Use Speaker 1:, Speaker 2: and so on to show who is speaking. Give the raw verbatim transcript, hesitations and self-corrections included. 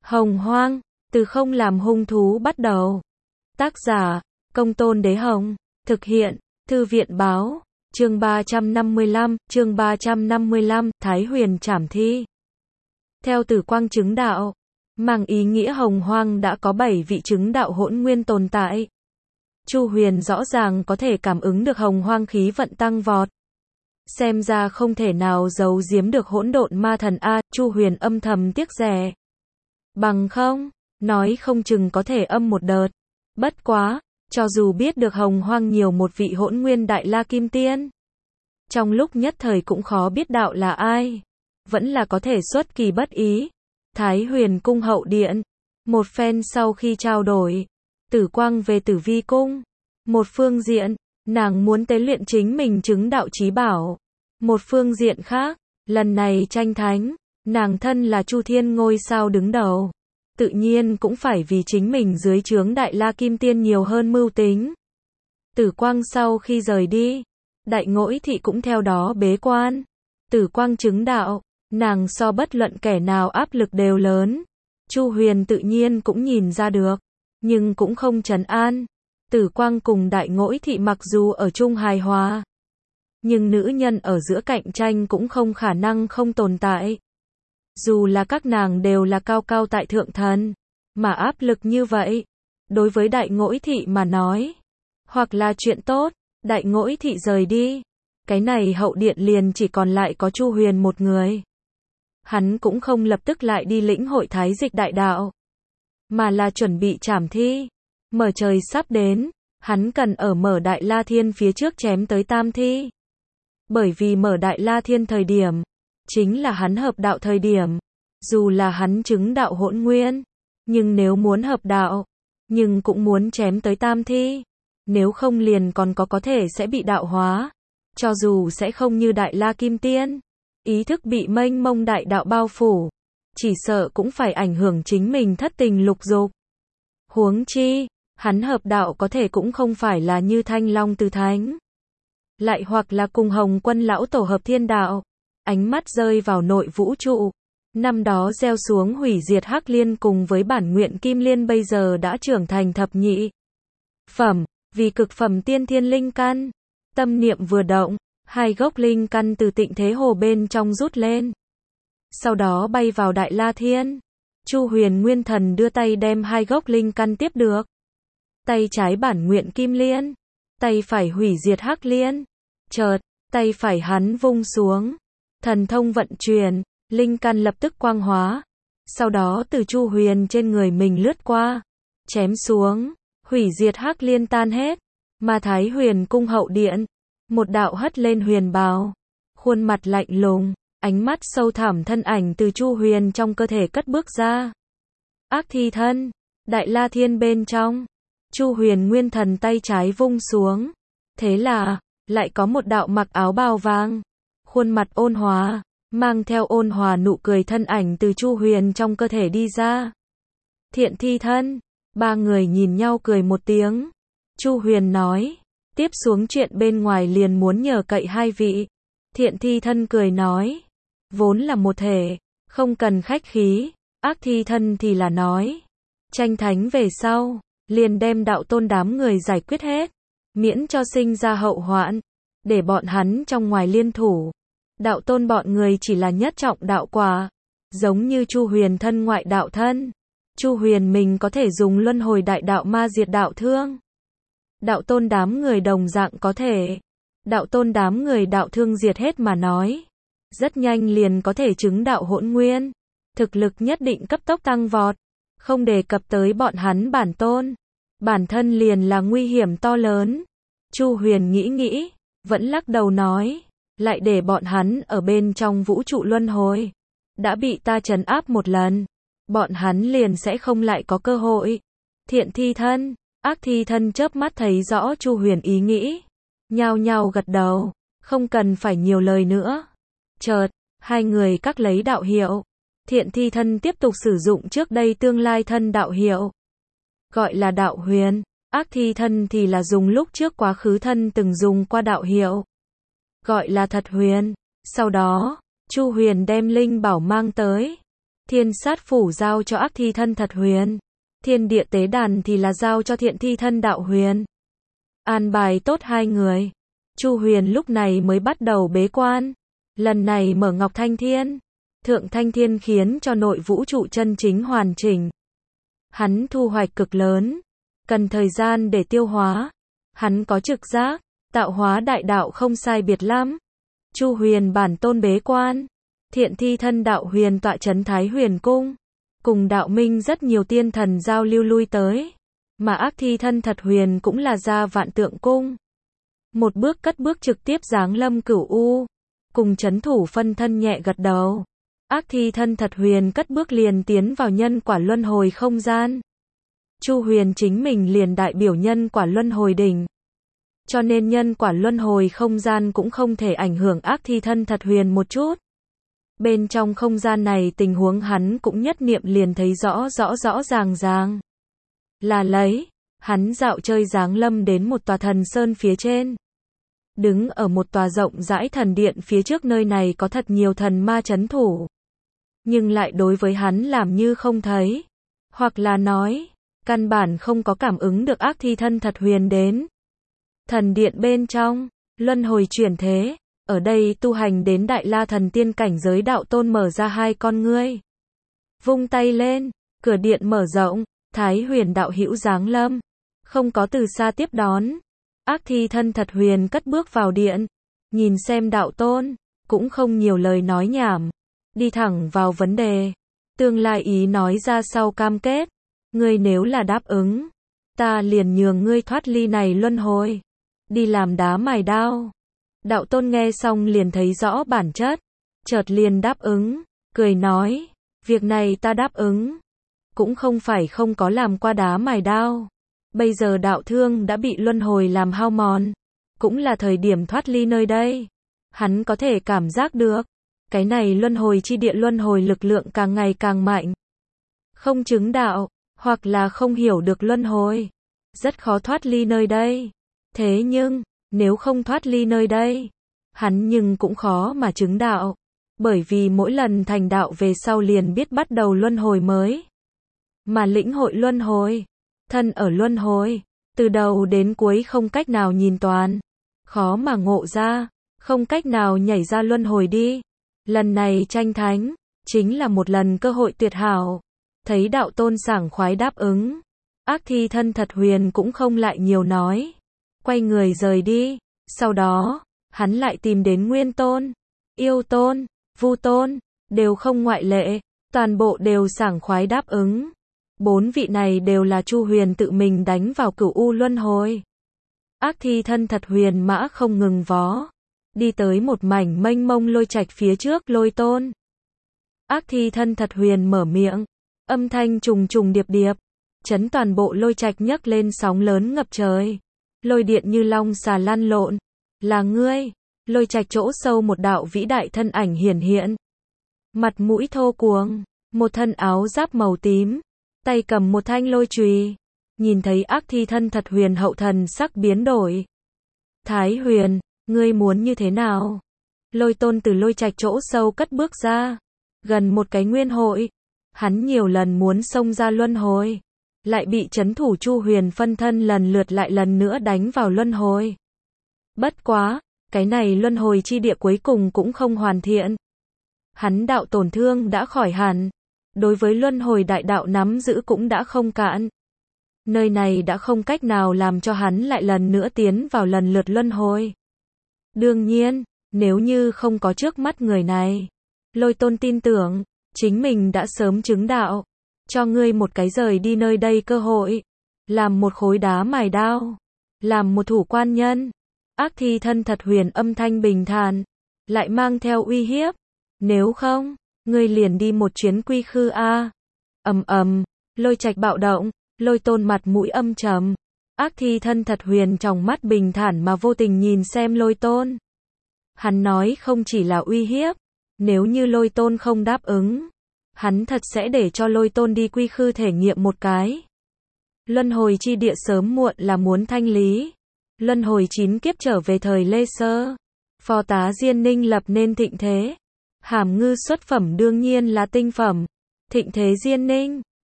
Speaker 1: Hồng Hoang, từ không làm hung thú bắt đầu. Tác giả, Công Tôn Đế Hồng. Thực hiện, Thư viện báo. Chương ba trăm năm mươi lăm, chương ba trăm năm mươi lăm, Thái Huyền trảm thi. Theo Tử Quang chứng đạo, mang ý nghĩa Hồng Hoang đã có bảy vị chứng đạo hỗn nguyên tồn tại. Chu Huyền rõ ràng có thể cảm ứng được Hồng Hoang khí vận tăng vọt. Xem ra không thể nào giấu giếm được hỗn độn ma thần a, Chu Huyền âm thầm tiếc rẻ. Bằng không, nói không chừng có thể âm một đợt. Bất quá, cho dù biết được Hồng Hoang nhiều một vị hỗn nguyên đại la kim tiên, trong lúc nhất thời cũng khó biết đạo là ai, vẫn là có thể xuất kỳ bất ý. Thái Huyền cung hậu điện, một phen sau khi trao đổi, Tử Quang về Tử Vi cung. Một phương diện, nàng muốn tế luyện chính mình chứng đạo chí bảo. Một phương diện khác, lần này tranh thánh, nàng thân là Chu Thiên ngôi sao đứng đầu, tự nhiên cũng phải vì chính mình dưới trướng đại la kim tiên nhiều hơn mưu tính. Tử Quang sau khi rời đi, Đại Ngỗi Thị cũng theo đó bế quan. Tử Quang chứng đạo, nàng so bất luận kẻ nào áp lực đều lớn. Chu Huyền tự nhiên cũng nhìn ra được, nhưng cũng không trấn an. Tử Quang cùng Đại Ngỗi Thị mặc dù ở chung hài hòa, nhưng nữ nhân ở giữa cạnh tranh cũng không khả năng không tồn tại. Dù là các nàng đều là cao cao tại thượng thần, mà áp lực như vậy, đối với Đại Ngỗi Thị mà nói, hoặc là chuyện tốt. Đại Ngỗi Thị rời đi, cái này hậu điện liền chỉ còn lại có Chu Huyền một người. Hắn cũng không lập tức lại đi lĩnh hội thái dịch đại đạo, mà là chuẩn bị trảm thi. Mở trời sắp đến, hắn cần ở mở Đại La Thiên phía trước chém tới tam thi. Bởi vì mở Đại La Thiên thời điểm, chính là hắn hợp đạo thời điểm. Dù là hắn chứng đạo hỗn nguyên, nhưng nếu muốn hợp đạo, nhưng cũng muốn chém tới tam thi. Nếu không liền còn có có thể sẽ bị đạo hóa. Cho dù sẽ không như Đại La Kim Tiên, ý thức bị mênh mông đại đạo bao phủ, chỉ sợ cũng phải ảnh hưởng chính mình thất tình lục dục. Huống chi, hắn hợp đạo có thể cũng không phải là như Thanh Long Từ Thánh, lại hoặc là cùng Hồng Quân lão tổ hợp thiên đạo. Ánh mắt rơi vào nội vũ trụ, năm đó gieo xuống hủy diệt Hắc Liên cùng với bản nguyện Kim Liên bây giờ đã trưởng thành thập nhị phẩm, vì cực phẩm tiên thiên linh căn. Tâm niệm vừa động, hai gốc linh căn từ Tịnh Thế Hồ bên trong rút lên, sau đó bay vào Đại La Thiên. Chu Huyền Nguyên Thần đưa tay đem hai gốc linh căn tiếp được. Tay trái bản nguyện Kim Liên, tay phải hủy diệt Hắc Liên. Chợt, tay phải hắn vung xuống, thần thông vận chuyển, linh căn lập tức quang hóa, sau đó từ Chu Huyền trên người mình lướt qua, chém xuống, hủy diệt Hắc Liên tan hết. Mà Thái Huyền cung hậu điện, một đạo hất lên huyền bào, khuôn mặt lạnh lùng, ánh mắt sâu thẳm thân ảnh từ Chu Huyền trong cơ thể cất bước ra. Ác thi thân, Đại La Thiên bên trong, Chu Huyền Nguyên Thần tay trái vung xuống, thế là lại có một đạo mặc áo bào vàng, khuôn mặt ôn hòa, mang theo ôn hòa nụ cười thân ảnh từ Chu Huyền trong cơ thể đi ra. Thiện thi thân, ba người nhìn nhau cười một tiếng. Chu Huyền nói, tiếp xuống chuyện bên ngoài liền muốn nhờ cậy hai vị. Thiện thi thân cười nói, vốn là một thể, không cần khách khí. Ác thi thân thì là nói, tranh thánh về sau, liền đem đạo tôn đám người giải quyết hết, miễn cho sinh ra hậu hoạn, để bọn hắn trong ngoài liên thủ. Đạo tôn bọn người chỉ là nhất trọng đạo quả, giống như Chu Huyền thân ngoại đạo thân. Chu Huyền mình có thể dùng luân hồi đại đạo ma diệt đạo thương. Đạo tôn đám người đồng dạng có thể. Đạo tôn đám người đạo thương diệt hết mà nói, rất nhanh liền có thể chứng đạo hỗn nguyên. Thực lực nhất định cấp tốc tăng vọt. Không đề cập tới bọn hắn bản tôn, bản thân liền là nguy hiểm to lớn. Chu Huyền nghĩ nghĩ, vẫn lắc đầu nói, lại để bọn hắn ở bên trong vũ trụ luân hồi, đã bị ta trấn áp một lần, bọn hắn liền sẽ không lại có cơ hội. Thiện thi thân, ác thi thân chớp mắt thấy rõ Chu Huyền ý nghĩ, nhao nhao gật đầu, không cần phải nhiều lời nữa. Chợt, hai người các lấy đạo hiệu. Thiện thi thân tiếp tục sử dụng trước đây tương lai thân đạo hiệu, gọi là đạo huyền. Ác thi thân thì là dùng lúc trước quá khứ thân từng dùng qua đạo hiệu, gọi là thật huyền. Sau đó, Chu Huyền đem linh bảo mang tới, Thiên sát phủ giao cho ác thi thân Thật Huyền. Thiên địa tế đàn thì là giao cho thiện thi thân Đạo Huyền. An bài tốt hai người. Chu Huyền lúc này mới bắt đầu bế quan. Lần này mở Ngọc Thanh Thiên. Thượng Thanh Thiên khiến cho nội vũ trụ chân chính hoàn chỉnh. Hắn thu hoạch cực lớn. Cần thời gian để tiêu hóa. Hắn có trực giác. Tạo hóa đại đạo không sai biệt lắm. Chu Huyền bản tôn bế quan. Thiện thi thân Đạo Huyền tọa trấn Thái Huyền Cung. Cùng Đạo Minh rất nhiều tiên thần giao lưu lui tới. Mà ác thi thân Thật Huyền cũng là ra Vạn Tượng Cung. Một bước cất bước trực tiếp giáng lâm Cửu U. Cùng chấn thủ phân thân nhẹ gật đầu. Ác thi thân Thật Huyền cất bước liền tiến vào nhân quả luân hồi không gian. Chu Huyền chính mình liền đại biểu nhân quả luân hồi đỉnh. Cho nên nhân quả luân hồi không gian cũng không thể ảnh hưởng ác thi thân Thật Huyền một chút. Bên trong không gian này tình huống hắn cũng nhất niệm liền thấy rõ rõ rõ ràng ràng. Là lấy, hắn dạo chơi giáng lâm đến một tòa thần sơn phía trên. Đứng ở một tòa rộng rãi thần điện phía trước, nơi này có thật nhiều thần ma trấn thủ. Nhưng lại đối với hắn làm như không thấy. Hoặc là nói, căn bản không có cảm ứng được ác thi thân Thật Huyền đến. Thần điện bên trong, luân hồi chuyển thế. Ở đây tu hành đến Đại La Thần Tiên cảnh giới Đạo Tôn mở ra hai con ngươi. Vung tay lên, cửa điện mở rộng, Thái Huyền đạo hữu giáng lâm. Không có từ xa tiếp đón. Ác thi thân Thật Huyền cất bước vào điện. Nhìn xem Đạo Tôn, cũng không nhiều lời nói nhảm. Đi thẳng vào vấn đề. Tương lai ý nói ra sau cam kết. Ngươi nếu là đáp ứng, ta liền nhường ngươi thoát ly này luân hồi. Đi làm đá mài đao. Đạo Tôn nghe xong liền thấy rõ bản chất. Chợt liền đáp ứng. Cười nói, việc này ta đáp ứng. Cũng không phải không có làm qua đá mài đao. Bây giờ đạo thương đã bị luân hồi làm hao mòn. Cũng là thời điểm thoát ly nơi đây. Hắn có thể cảm giác được. Cái này luân hồi chi địa luân hồi lực lượng càng ngày càng mạnh. Không chứng đạo, hoặc là không hiểu được luân hồi. Rất khó thoát ly nơi đây. Thế nhưng, nếu không thoát ly nơi đây, hắn nhưng cũng khó mà chứng đạo. Bởi vì mỗi lần thành đạo về sau liền biết bắt đầu luân hồi mới. Mà lĩnh hội luân hồi, thân ở luân hồi, từ đầu đến cuối không cách nào nhìn toàn. Khó mà ngộ ra, không cách nào nhảy ra luân hồi đi. Lần này tranh thánh, chính là một lần cơ hội tuyệt hảo. Thấy Đạo Tôn sảng khoái đáp ứng. Ác thi thân Thật Huyền cũng không lại nhiều nói. Quay người rời đi. Sau đó, hắn lại tìm đến Nguyên Tôn, Yêu Tôn, Vu Tôn, đều không ngoại lệ. Toàn bộ đều sảng khoái đáp ứng. Bốn vị này đều là Chu Huyền tự mình đánh vào Cửu U luân hồi. Ác thi thân Thật Huyền mã không ngừng vó. Đi tới một mảnh mênh mông lôi trạch phía trước Lôi Tôn. Ác thi thân Thật Huyền mở miệng. Âm thanh trùng trùng điệp điệp. Chấn toàn bộ lôi trạch nhấc lên sóng lớn ngập trời. Lôi điện như long xà lăn lộn. Là ngươi. Lôi trạch chỗ sâu một đạo vĩ đại thân ảnh hiển hiện. Mặt mũi thô cuồng. Một thân áo giáp màu tím. Tay cầm một thanh lôi chùy. Nhìn thấy ác thi thân Thật Huyền hậu thần sắc biến đổi. Thái Huyền, ngươi muốn như thế nào? Lôi Tôn từ lôi trạch chỗ sâu cất bước ra. Gần một cái nguyên hội. Hắn nhiều lần muốn xông ra luân hồi. Lại bị trấn thủ Chu Huyền phân thân lần lượt lại lần nữa đánh vào luân hồi. Bất quá, cái này luân hồi chi địa cuối cùng cũng không hoàn thiện. Hắn đạo tổn thương đã khỏi hẳn. Đối với luân hồi đại đạo nắm giữ cũng đã không cạn. Nơi này đã không cách nào làm cho hắn lại lần nữa tiến vào lần lượt luân hồi. Đương nhiên, nếu như không có trước mắt người này, Lôi Tôn tin tưởng, chính mình đã sớm chứng đạo. Cho ngươi một cái rời đi nơi đây cơ hội. Làm một khối đá mài đao. Làm một thủ quan nhân. Ác thi thân Thật Huyền âm thanh bình thản. Lại mang theo uy hiếp. Nếu không, ngươi liền đi một chuyến quy khư a. Ầm ầm, lôi trạch bạo động. Lôi Tôn mặt mũi âm trầm. Ác thi thân Thật Huyền trong mắt bình thản mà vô tình nhìn xem Lôi Tôn. Hắn nói không chỉ là uy hiếp. Nếu như Lôi Tôn không đáp ứng, hắn thật sẽ để cho Lôi Tôn đi quy khư thể nghiệm một cái. Luân hồi chi địa sớm muộn là muốn thanh lý. Luân hồi chín kiếp trở về thời Lê Sơ. Phò tá Diên Ninh lập nên thịnh thế. Hàm ngư xuất phẩm đương nhiên là tinh phẩm. Thịnh Thế Diên Ninh.